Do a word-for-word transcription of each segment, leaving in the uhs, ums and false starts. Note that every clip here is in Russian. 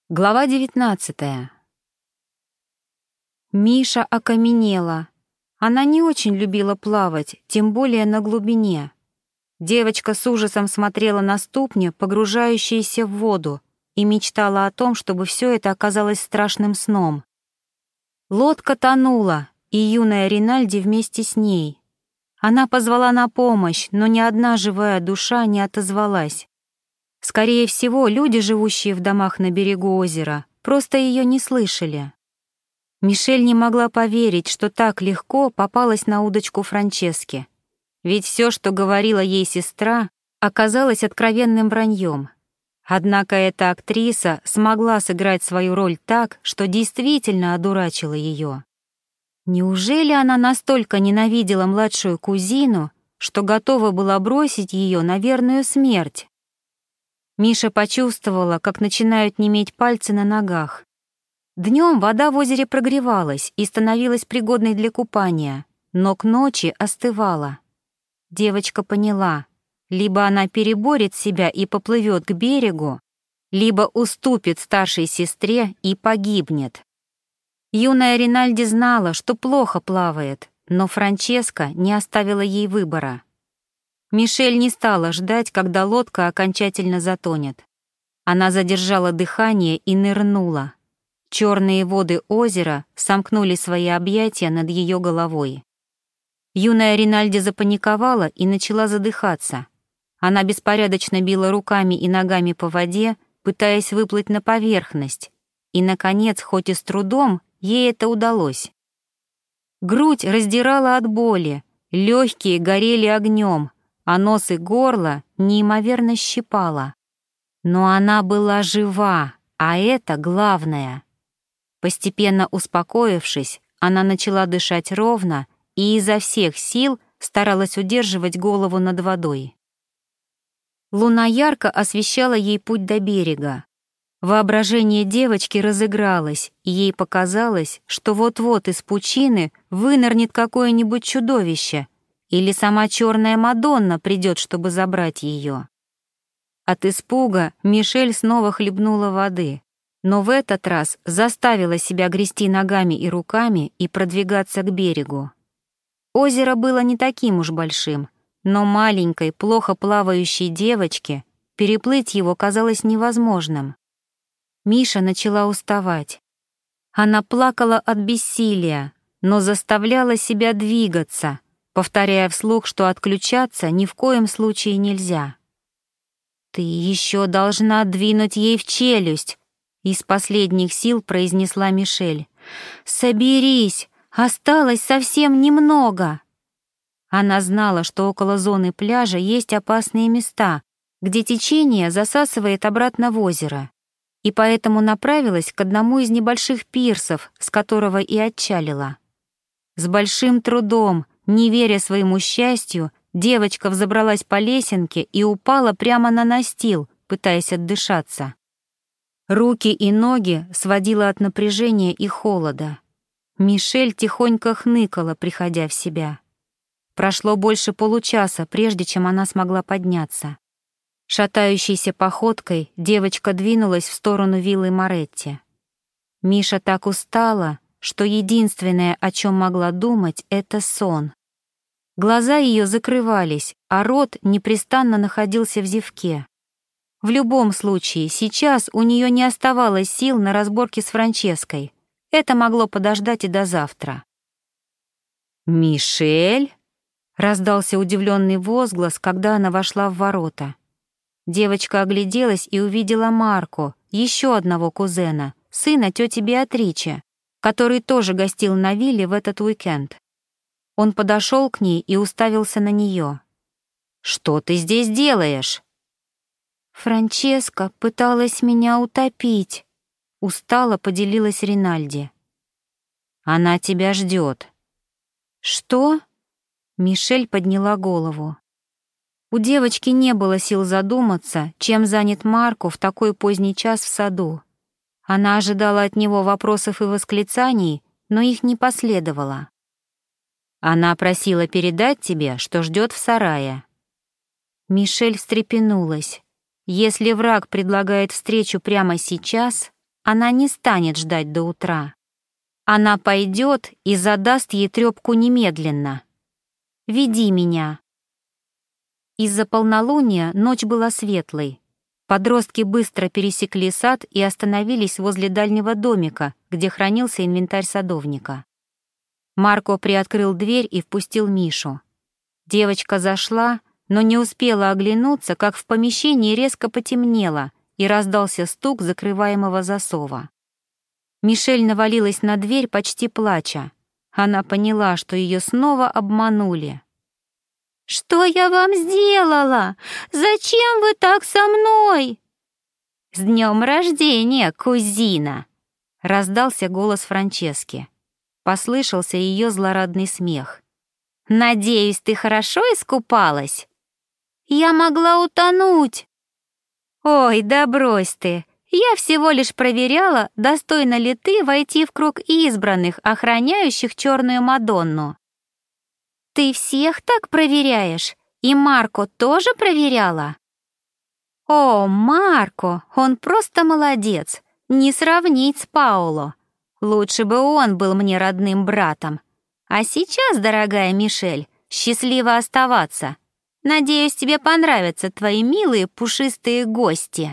Глава девятнадцатая. Миша окаменела. Она не очень любила плавать, тем более на глубине. Девочка с ужасом смотрела на ступни, погружающиеся в воду, и мечтала о том, чтобы все это оказалось страшным сном. Лодка тонула, и юная Ринальди вместе с ней. Она позвала на помощь, но ни одна живая душа не отозвалась. Скорее всего, люди, живущие в домах на берегу озера, просто ее не слышали. Мишель не могла поверить, что так легко попалась на удочку Франчески. Ведь все, что говорила ей сестра, оказалось откровенным враньем. Однако эта актриса смогла сыграть свою роль так, что действительно одурачила ее. Неужели она настолько ненавидела младшую кузину, что готова была бросить ее на верную смерть? Миша почувствовала, как начинают неметь пальцы на ногах. Днем вода в озере прогревалась и становилась пригодной для купания, но к ночи остывала. Девочка поняла, либо она переборет себя и поплывет к берегу, либо уступит старшей сестре и погибнет. Юная Ринальди знала, что плохо плавает, но Франческа не оставила ей выбора. Мишель не стала ждать, когда лодка окончательно затонет. Она задержала дыхание и нырнула. Черные воды озера сомкнули свои объятия над ее головой. Юная Ринальди запаниковала и начала задыхаться. Она беспорядочно била руками и ногами по воде, пытаясь выплыть на поверхность, и, наконец, хоть и с трудом, ей это удалось. Грудь раздирала от боли, легкие горели огнем, а нос и горло неимоверно щипало. Но она была жива, а это главное. Постепенно успокоившись, она начала дышать ровно и изо всех сил старалась удерживать голову над водой. Луна ярко освещала ей путь до берега. Воображение девочки разыгралось, и ей показалось, что вот-вот из пучины вынырнет какое-нибудь чудовище, или сама черная Мадонна придет, чтобы забрать ее. От испуга Мишель снова хлебнула воды, но в этот раз заставила себя грести ногами и руками и продвигаться к берегу. Озеро было не таким уж большим, но маленькой, плохо плавающей девочке переплыть его казалось невозможным. Миша начала уставать. Она плакала от бессилия, но заставляла себя двигаться, повторяя вслух, что отключаться ни в коем случае нельзя. «Ты еще должна двинуть ей в челюсть», — из последних сил произнесла Мишель. «Соберись, осталось совсем немного». Она знала, что около зоны пляжа есть опасные места, где течение засасывает обратно в озеро, и поэтому направилась к одному из небольших пирсов, с которого и отчалила. С большим трудом, не веря своему счастью, девочка взобралась по лесенке и упала прямо на настил, пытаясь отдышаться. Руки и ноги сводила от напряжения и холода. Мишель тихонько хныкала, приходя в себя. Прошло больше получаса, прежде чем она смогла подняться. Шатающейся походкой девочка двинулась в сторону виллы Моретти. Миша так устала, что единственное, о чем могла думать, — это сон. Глаза ее закрывались, а рот непрестанно находился в зевке. В любом случае, сейчас у нее не оставалось сил на разборки с Франческой. Это могло подождать и до завтра. «Мишель?» — раздался удивленный возглас, когда она вошла в ворота. Девочка огляделась и увидела Марко, еще одного кузена, сына тети Беатриче, который тоже гостил на вилле в этот уикенд. Он подошел к ней и уставился на нее. «Что ты здесь делаешь?» «Франческа пыталась меня утопить», — устало поделилась Ринальди. «Она тебя ждет». «Что?» — Мишель подняла голову. У девочки не было сил задуматься, чем занят Марко в такой поздний час в саду. Она ожидала от него вопросов и восклицаний, но их не последовало. «Она просила передать тебе, что ждет в сарае». Мишель встрепенулась. Если враг предлагает встречу прямо сейчас, она не станет ждать до утра. Она пойдет и задаст ей трёпку немедленно. «Веди меня». Из-за полнолуния ночь была светлой. Подростки быстро пересекли сад и остановились возле дальнего домика, где хранился инвентарь садовника. Марко приоткрыл дверь и впустил Мишу. Девочка зашла, но не успела оглянуться, как в помещении резко потемнело и раздался стук закрываемого засова. Мишель навалилась на дверь, почти плача. Она поняла, что ее снова обманули. «Что я вам сделала? Зачем вы так со мной?» «С днем рождения, кузина!» — раздался голос Франчески. Послышался ее злорадный смех. «Надеюсь, ты хорошо искупалась?» «Я могла утонуть!» «Ой, да брось ты! Я всего лишь проверяла, достойна ли ты войти в круг избранных, охраняющих черную Мадонну». «Ты всех так проверяешь? И Марко тоже проверяла?» «О, Марко, он просто молодец, не сравнить с Пауло. Лучше бы он был мне родным братом. А сейчас, дорогая Мишель, счастливо оставаться. Надеюсь, тебе понравятся твои милые пушистые гости».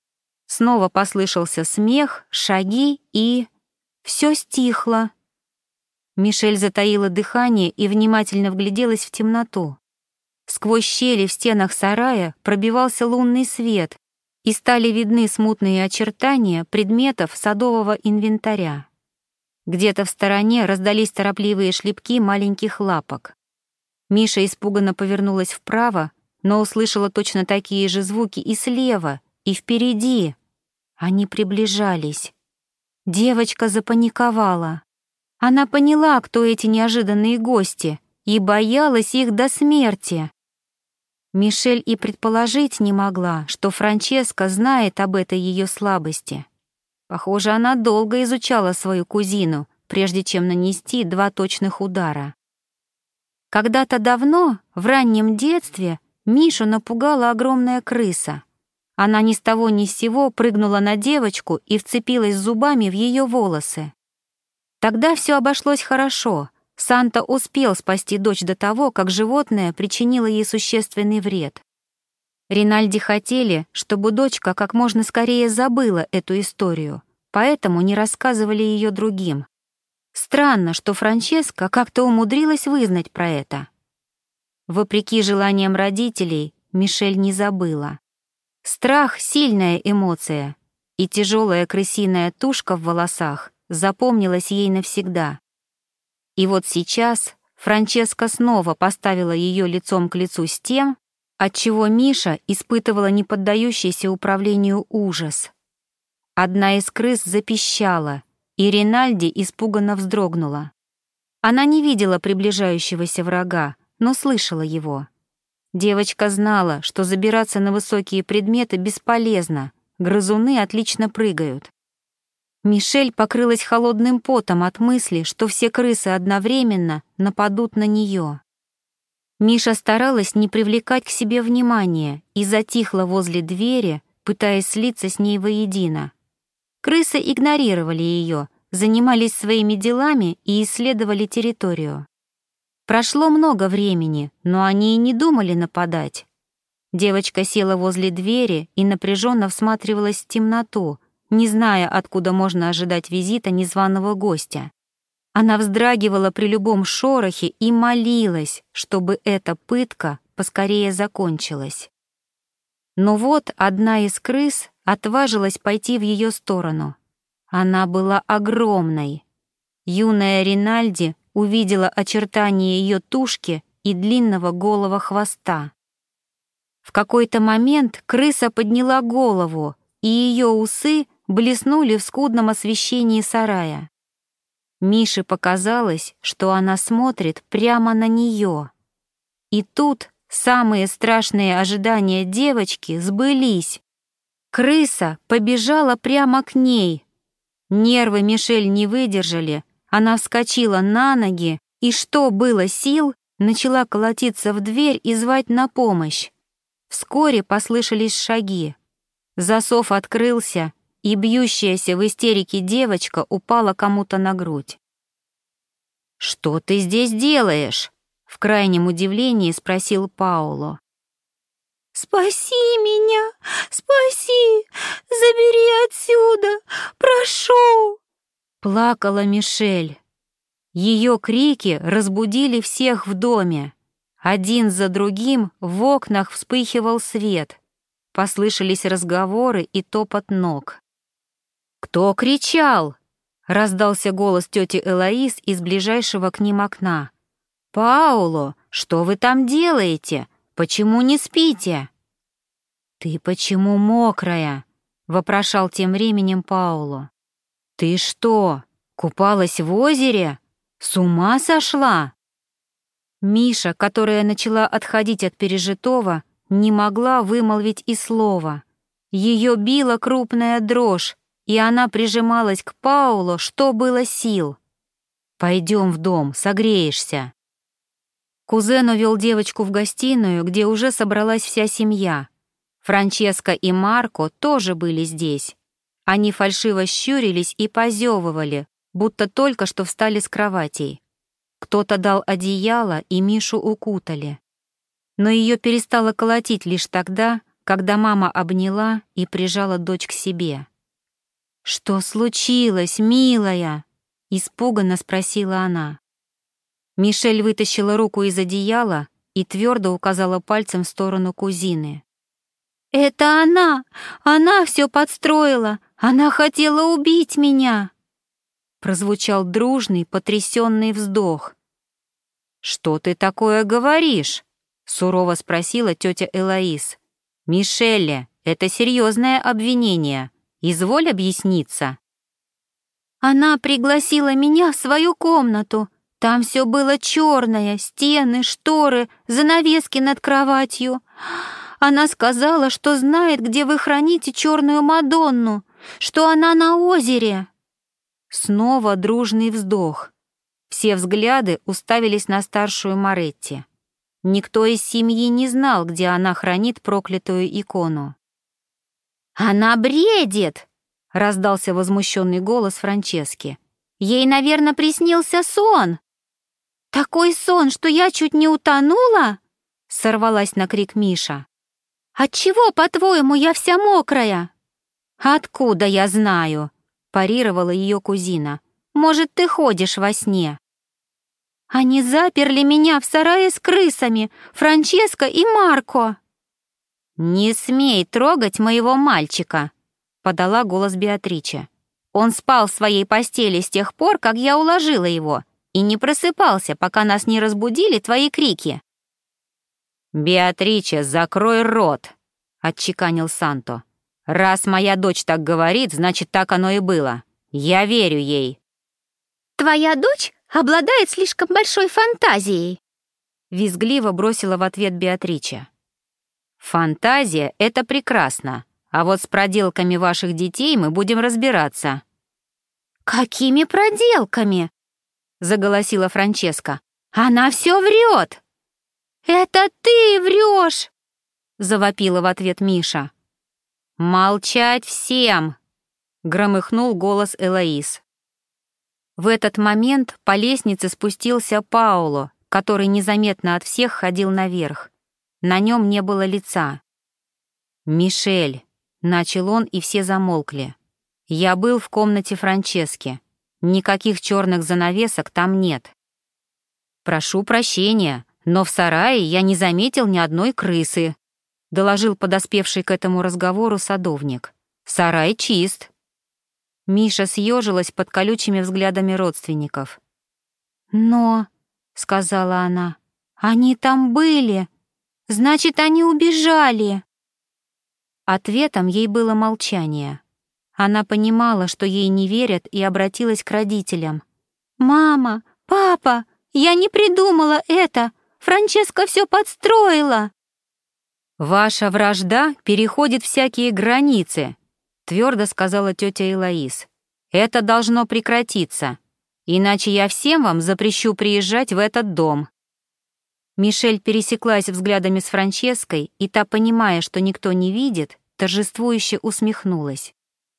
Снова послышался смех, шаги и... Все стихло. Мишель затаила дыхание и внимательно вгляделась в темноту. Сквозь щели в стенах сарая пробивался лунный свет, и стали видны смутные очертания предметов садового инвентаря. Где-то в стороне раздались торопливые шлепки маленьких лапок. Миша испуганно повернулась вправо, но услышала точно такие же звуки и слева, и впереди. Они приближались. Девочка запаниковала. Она поняла, кто эти неожиданные гости, и боялась их до смерти. Мишель и предположить не могла, что Франческа знает об этой ее слабости. Похоже, она долго изучала свою кузину, прежде чем нанести два точных удара. Когда-то давно, в раннем детстве, Мишу напугала огромная крыса. Она ни с того ни с сего прыгнула на девочку и вцепилась зубами в ее волосы. Тогда все обошлось хорошо. Санта успел спасти дочь до того, как животное причинило ей существенный вред. Ринальди хотели, чтобы дочка как можно скорее забыла эту историю, поэтому не рассказывали ее другим. Странно, что Франческа как-то умудрилась вызнать про это. Вопреки желаниям родителей, Мишель не забыла. Страх — сильная эмоция, и тяжелая крысиная тушка в волосах запомнилась ей навсегда. И вот сейчас Франческа снова поставила ее лицом к лицу с тем, отчего Миша испытывала неподдающийся управлению ужас. Одна из крыс запищала, и Ринальди испуганно вздрогнула. Она не видела приближающегося врага, но слышала его. Девочка знала, что забираться на высокие предметы бесполезно, грызуны отлично прыгают. Мишель покрылась холодным потом от мысли, что все крысы одновременно нападут на нее. Миша старалась не привлекать к себе внимания и затихла возле двери, пытаясь слиться с ней воедино. Крысы игнорировали ее, занимались своими делами и исследовали территорию. Прошло много времени, но они и не думали нападать. Девочка села возле двери и напряженно всматривалась в темноту, не зная, откуда можно ожидать визита незваного гостя. Она вздрагивала при любом шорохе и молилась, чтобы эта пытка поскорее закончилась. Но вот одна из крыс отважилась пойти в ее сторону. Она была огромной. Юная Ринальди увидела очертания ее тушки и длинного голого хвоста. В какой-то момент крыса подняла голову, и ее усы блеснули в скудном освещении сарая. Мише показалось, что она смотрит прямо на нее. И тут самые страшные ожидания девочки сбылись. Крыса побежала прямо к ней. Нервы Мишель не выдержали, она вскочила на ноги и, что было сил, начала колотиться в дверь и звать на помощь. Вскоре послышались шаги. Засов открылся, и и бьющаяся в истерике девочка упала кому-то на грудь. «Что ты здесь делаешь?» — в крайнем удивлении спросил Пауло. «Спаси меня! Спаси! Забери отсюда! Прошу!» Плакала Мишель. Ее крики разбудили всех в доме. Один за другим в окнах вспыхивал свет. Послышались разговоры и топот ног. «Кто кричал?» — раздался голос тети Элоиз из ближайшего к ним окна. «Пауло, что вы там делаете? Почему не спите?» «Ты почему мокрая?» — вопрошал тем временем Пауло. «Ты что, купалась в озере? С ума сошла?» Миша, которая начала отходить от пережитого, не могла вымолвить и слова. Ее била крупная дрожь, и она прижималась к Пауло, что было сил. «Пойдем в дом, согреешься». Кузен увел девочку в гостиную, где уже собралась вся семья. Франческа и Марко тоже были здесь. Они фальшиво щурились и позевывали, будто только что встали с кроватей. Кто-то дал одеяло, и Мишу укутали. Но ее перестало колотить лишь тогда, когда мама обняла и прижала дочь к себе. «Что случилось, милая?» — испуганно спросила она. Мишель вытащила руку из одеяла и твердо указала пальцем в сторону кузины. «Это она! Она все подстроила! Она хотела убить меня!» Прозвучал дружный, потрясенный вздох. «Что ты такое говоришь?» — сурово спросила тетя Элоиз. «Мишелле, это серьезное обвинение. Изволь объясниться». «Она пригласила меня в свою комнату. Там все было черное, стены, шторы, занавески над кроватью. Она сказала, что знает, где вы храните черную Мадонну, что она на озере». Снова дружный вздох. Все взгляды уставились на старшую Моретти. Никто из семьи не знал, где она хранит проклятую икону. «Она бредит!» — раздался возмущенный голос Франчески. «Ей, наверное, приснился сон!» «Такой сон, что я чуть не утонула?» — сорвалась на крик Миша. «Отчего, по-твоему, я вся мокрая?» «Откуда я знаю?» — парировала ее кузина. «Может, ты ходишь во сне?» «Они заперли меня в сарае с крысами, Франческо и Марко!» «Не смей трогать моего мальчика!» — подала голос Беатриче. «Он спал в своей постели с тех пор, как я уложила его, и не просыпался, пока нас не разбудили твои крики». «Беатриче, закрой рот!» — отчеканил Санто. «Раз моя дочь так говорит, значит, так оно и было. Я верю ей». «Твоя дочь обладает слишком большой фантазией», — визгливо бросила в ответ Беатриче. «Фантазия — это прекрасно, а вот с проделками ваших детей мы будем разбираться». «Какими проделками?» — заголосила Франческа. «Она все врет!» «Это ты врешь!» — завопила в ответ Миша. «Молчать всем!» — громыхнул голос Элоиз. В этот момент по лестнице спустился Пауло, который незаметно от всех ходил наверх. На нем не было лица. «Мишель», — начал он, и все замолкли. «Я был в комнате Франчески. Никаких черных занавесок там нет. Прошу прощения, но в сарае я не заметил ни одной крысы», — доложил подоспевший к этому разговору садовник. «Сарай чист». Миша съежилась под колючими взглядами родственников. «Но», — сказала она, — «они там были. Значит, они убежали». Ответом ей было молчание. Она понимала, что ей не верят, и обратилась к родителям. «Мама, папа, я не придумала это. Франческа все подстроила». «Ваша вражда переходит всякие границы», — твердо сказала тетя Элоиз. «Это должно прекратиться, иначе я всем вам запрещу приезжать в этот дом». Мишель пересеклась взглядами с Франческой, и та, понимая, что никто не видит, торжествующе усмехнулась.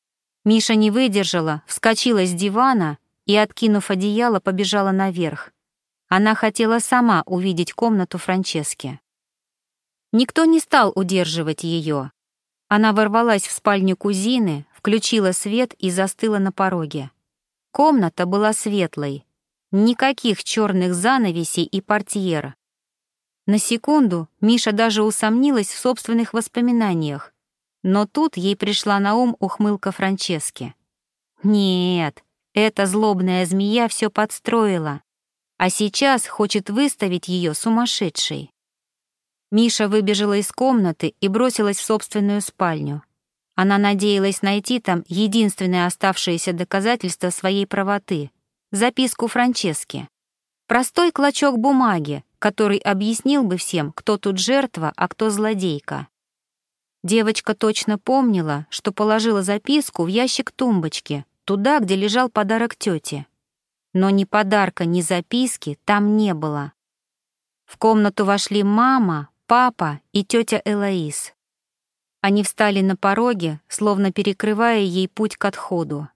Миша не выдержала, вскочила с дивана и, откинув одеяло, побежала наверх. Она хотела сама увидеть комнату Франчески. Никто не стал удерживать ее. Она ворвалась в спальню кузины, включила свет и застыла на пороге. Комната была светлой. Никаких черных занавесей и портьер. На секунду Миша даже усомнилась в собственных воспоминаниях, но тут ей пришла на ум ухмылка Франчески. Нет, эта злобная змея все подстроила, а сейчас хочет выставить ее сумасшедшей. Миша выбежала из комнаты и бросилась в собственную спальню. Она надеялась найти там единственное оставшееся доказательство своей правоты — записку Франчески. Простой клочок бумаги, который объяснил бы всем, кто тут жертва, а кто злодейка. Девочка точно помнила, что положила записку в ящик тумбочки, туда, где лежал подарок тете. Но ни подарка, ни записки там не было. В комнату вошли мама, папа и тетя Элоиз. Они встали на пороге, словно перекрывая ей путь к отходу.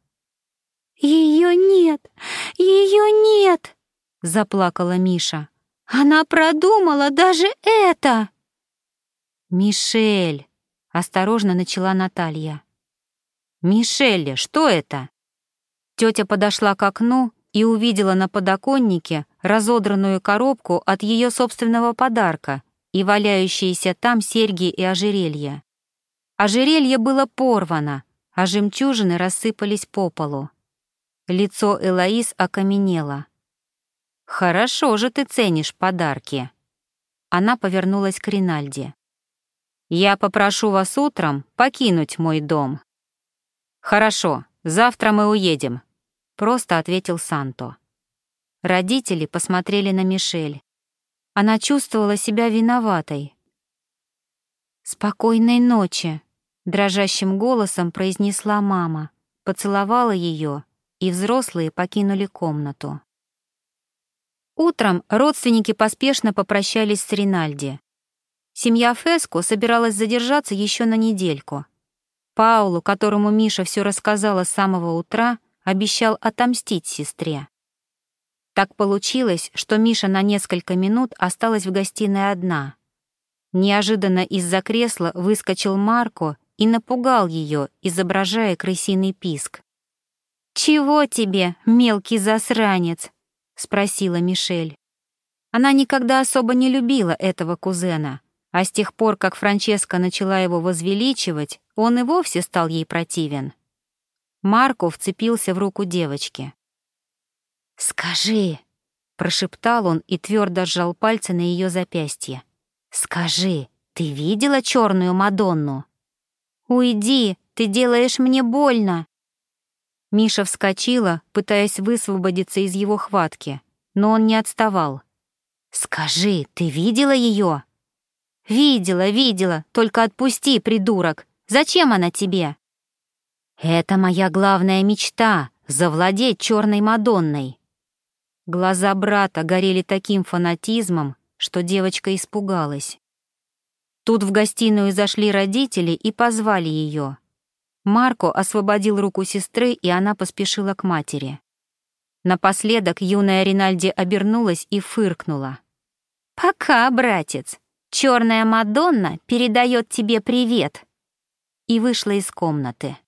«Ее нет! Ее нет!» — заплакала Миша. «Она продумала даже это!» «Мишель!» — осторожно начала Наталья. «Мишель, что это?» Тетя подошла к окну и увидела на подоконнике разодранную коробку от ее собственного подарка и валяющиеся там серьги и ожерелья. Ожерелье было порвано, а жемчужины рассыпались по полу. Лицо Элоиз окаменело. «Хорошо же ты ценишь подарки». Она повернулась к Ринальде. «Я попрошу вас утром покинуть мой дом». «Хорошо, завтра мы уедем», — просто ответил Санто. Родители посмотрели на Мишель. Она чувствовала себя виноватой. «Спокойной ночи», — дрожащим голосом произнесла мама, поцеловала ее, и взрослые покинули комнату. Утром родственники поспешно попрощались с Ринальди. Семья Феско собиралась задержаться еще на недельку. Паулу, которому Миша все рассказала с самого утра, обещал отомстить сестре. Так получилось, что Миша на несколько минут осталась в гостиной одна. Неожиданно из-за кресла выскочил Марко и напугал ее, изображая крысиный писк. «Чего тебе, мелкий засранец?» — спросила Мишель. Она никогда особо не любила этого кузена, а с тех пор, как Франческа начала его возвеличивать, он и вовсе стал ей противен. Марко вцепился в руку девочки. «Скажи», — прошептал он и твердо сжал пальцы на ее запястье. «Скажи, ты видела черную Мадонну?» «Уйди, ты делаешь мне больно!» Миша вскочила, пытаясь высвободиться из его хватки, но он не отставал. «Скажи, ты видела ее?» «Видела, видела, только отпусти, придурок! Зачем она тебе?» «Это моя главная мечта — завладеть черной Мадонной!» Глаза брата горели таким фанатизмом, что девочка испугалась. Тут в гостиную зашли родители и позвали ее. Марко освободил руку сестры, и она поспешила к матери. Напоследок юная Ринальди обернулась и фыркнула. «Пока, братец, черная Мадонна передает тебе привет!» и вышла из комнаты.